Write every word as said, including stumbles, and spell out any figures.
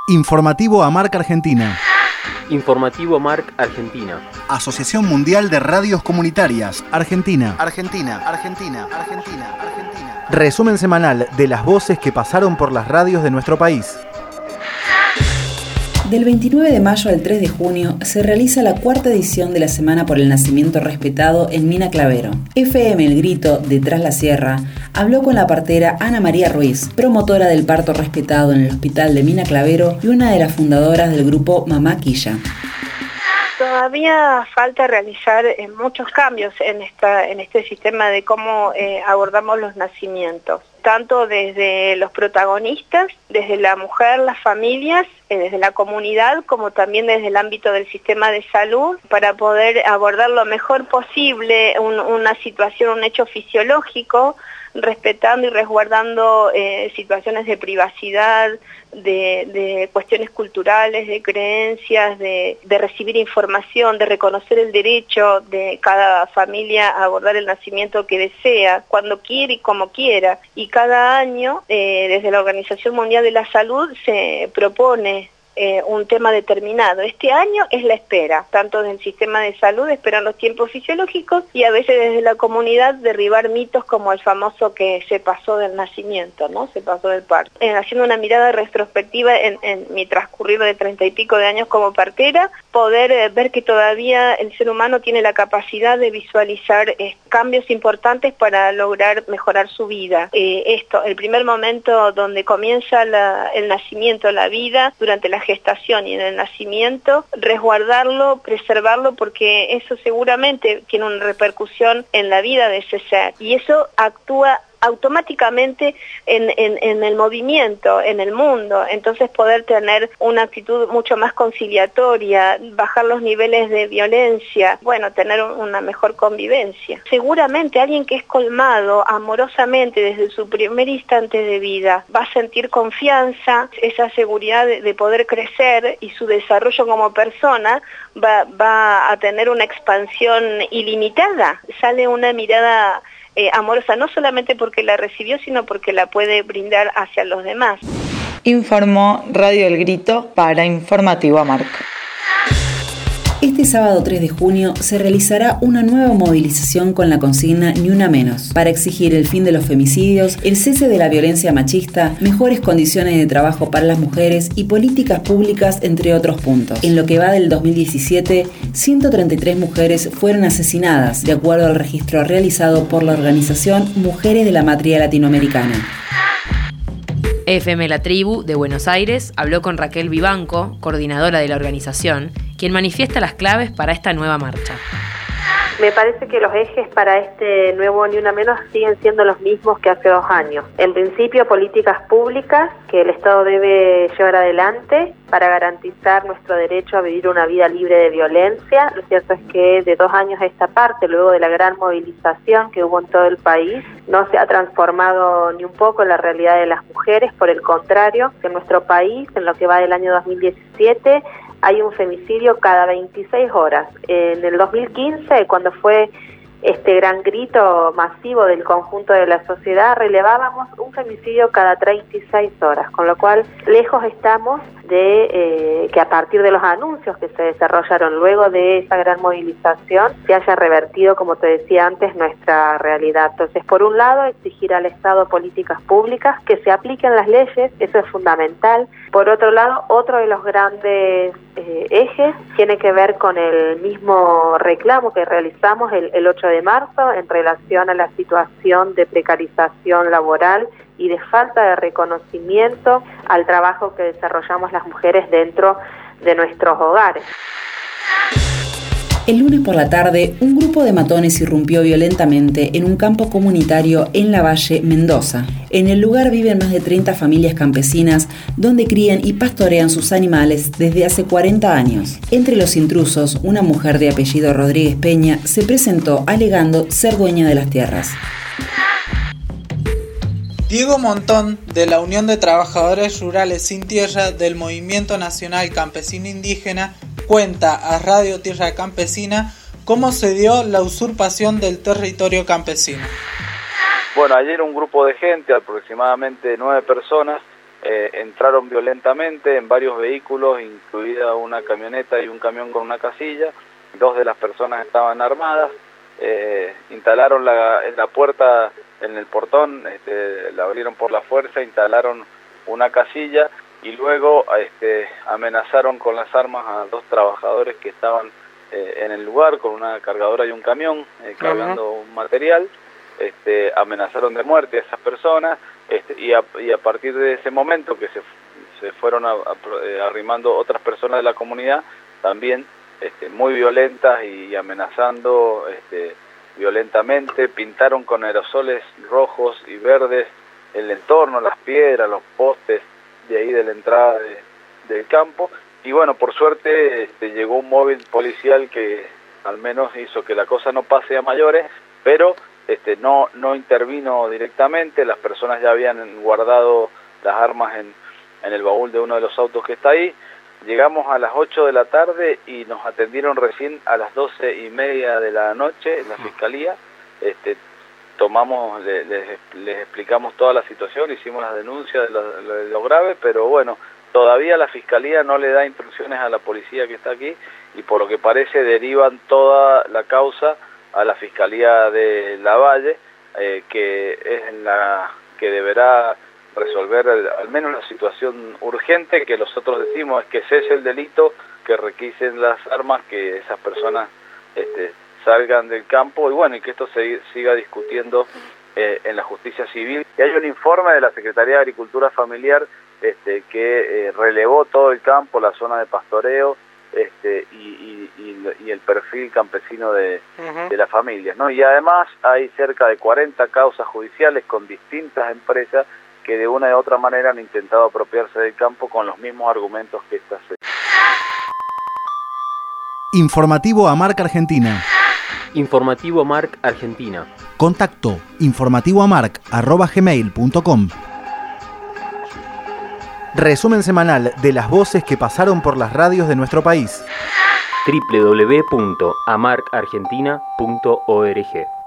Informativo AMARC Argentina. Informativo AMARC Argentina. Asociación Mundial de Radios Comunitarias. Argentina. Argentina. Argentina. Argentina. Argentina. Resumen semanal de las voces que pasaron por las radios de nuestro país. Del veintinueve de mayo al tres de junio se realiza la cuarta edición de la Semana por el Nacimiento Respetado en Mina Clavero. F M El Grito, de Tras la Sierra, habló con la partera Ana María Ruiz, promotora del parto respetado en el hospital de Mina Clavero y una de las fundadoras del grupo Mamá Quilla. Todavía falta realizar eh, muchos cambios en, esta, en este sistema de cómo eh, abordamos los nacimientos, tanto desde los protagonistas, desde la mujer, las familias, eh, desde la comunidad, como también desde el ámbito del sistema de salud, para poder abordar lo mejor posible un, una situación, un hecho fisiológico, respetando y resguardando eh, situaciones de privacidad, de, de cuestiones culturales, de creencias, de, de recibir información, de reconocer el derecho de cada familia a abordar el nacimiento que desea, cuando quiere y como quiera. Y cada año, eh, desde la Organización Mundial de la Salud, se propone Eh, un tema determinado. Este año es la espera, tanto del sistema de salud, esperan los tiempos fisiológicos, y a veces desde la comunidad derribar mitos como el famoso que se pasó del nacimiento, ¿no? Se pasó del parto. Eh, haciendo una mirada retrospectiva en, en mi transcurrir de treinta y pico de años como partera, poder eh, ver que todavía el ser humano tiene la capacidad de visualizar eh, cambios importantes para lograr mejorar su vida. Eh, esto, el primer momento donde comienza la, el nacimiento, la vida, durante la gestación y en el nacimiento, resguardarlo, preservarlo, porque eso seguramente tiene una repercusión en la vida de ese ser, y eso actúa automáticamente en, en, en el movimiento, en el mundo. Entonces poder tener una actitud mucho más conciliatoria, bajar los niveles de violencia, bueno, tener una mejor convivencia. Seguramente alguien que es colmado amorosamente desde su primer instante de vida va a sentir confianza, esa seguridad de, de poder crecer, y su desarrollo como persona va, va a tener una expansión ilimitada. Sale una mirada Eh, amorosa, no solamente porque la recibió, sino porque la puede brindar hacia los demás. Informó Radio El Grito para Informativo AMARC. Este sábado tres de junio se realizará una nueva movilización con la consigna Ni Una Menos, para exigir el fin de los femicidios, el cese de la violencia machista, mejores condiciones de trabajo para las mujeres y políticas públicas, entre otros puntos. En lo que va del dos mil diecisiete, ciento treinta y tres mujeres fueron asesinadas, de acuerdo al registro realizado por la organización Mujeres de la Matria Latinoamericana. F M La Tribu, de Buenos Aires, habló con Raquel Vivanco, coordinadora de la organización, quien manifiesta las claves para esta nueva marcha. Me parece que los ejes para este nuevo Ni Una Menos siguen siendo los mismos que hace dos años. En principio, políticas públicas que el Estado debe llevar adelante para garantizar nuestro derecho a vivir una vida libre de violencia. Lo cierto es que de dos años a esta parte, luego de la gran movilización que hubo en todo el país, no se ha transformado ni un poco la realidad de las mujeres. Por el contrario, en nuestro país, en lo que va del año dos mil diecisiete, hay un femicidio cada veintiséis horas. En el dos mil quince, cuando fue este gran grito masivo del conjunto de la sociedad, relevábamos un femicidio cada treinta y seis horas, con lo cual lejos estamos de eh, que a partir de los anuncios que se desarrollaron luego de esa gran movilización se haya revertido, como te decía antes, nuestra realidad. Entonces, por un lado, exigir al Estado políticas públicas que se apliquen las leyes, eso es fundamental. Por otro lado, otro de los grandes eh, ejes tiene que ver con el mismo reclamo que realizamos el, el ocho de marzo en relación a la situación de precarización laboral y de falta de reconocimiento al trabajo que desarrollamos las mujeres dentro de nuestros hogares. El lunes por la tarde, un grupo de matones irrumpió violentamente en un campo comunitario en Lavalle, Mendoza. En el lugar viven más de treinta familias campesinas donde crían y pastorean sus animales desde hace cuarenta años. Entre los intrusos, una mujer de apellido Rodríguez Peña se presentó alegando ser dueña de las tierras. Diego Montón, de la Unión de Trabajadores Rurales Sin Tierra del Movimiento Nacional Campesino Indígena, cuenta a Radio Tierra Campesina cómo se dio la usurpación del territorio campesino. Bueno, ayer un grupo de gente, aproximadamente nueve personas, eh, entraron violentamente en varios vehículos, incluida una camioneta y un camión con una casilla. Dos de las personas estaban armadas, eh, instalaron la, en la puerta, en el portón, este, la abrieron por la fuerza, instalaron una casilla y luego este, amenazaron con las armas a dos trabajadores que estaban eh, en el lugar con una cargadora y un camión eh, cargando uh-huh. un material. Este, amenazaron de muerte a esas personas este, y, a, y a partir de ese momento que se, se fueron a, a, arrimando otras personas de la comunidad, también este, muy violentas y amenazando este, violentamente, pintaron con aerosoles rojos y verdes el entorno, las piedras, los postes de ahí de la entrada de, del campo, y bueno, por suerte este, llegó un móvil policial que al menos hizo que la cosa no pase a mayores, pero este, no, no intervino directamente. Las personas ya habían guardado las armas en, en el baúl de uno de los autos que está ahí. Llegamos a las ocho de la tarde y nos atendieron recién a las doce y media de la noche en la fiscalía. Este, tomamos, les, les, les explicamos toda la situación, hicimos las denuncias de lo, de lo grave, pero bueno, todavía la fiscalía no le da instrucciones a la policía que está aquí y por lo que parece derivan toda la causa a la Fiscalía de Lavalle, eh, que es la que deberá resolver el, al menos la situación urgente, que nosotros decimos es que cese el delito, que requisen las armas, que esas personas este, salgan del campo y bueno, y que esto se siga discutiendo eh, en la justicia civil. Y hay un informe de la Secretaría de Agricultura Familiar este, que eh, relevó todo el campo, la zona de pastoreo, Este, y, y, y, y el perfil campesino de, uh-huh. de las familias, ¿no? Y además hay cerca de cuarenta causas judiciales con distintas empresas que de una u otra manera han intentado apropiarse del campo con los mismos argumentos que estas. Informativo AMARC Argentina. Informativo AMARC Argentina. Contacto informativoamarc arroba gmail punto com. Resumen semanal de las voces que pasaron por las radios de nuestro país. doble u doble u doble u punto amarc argentina punto org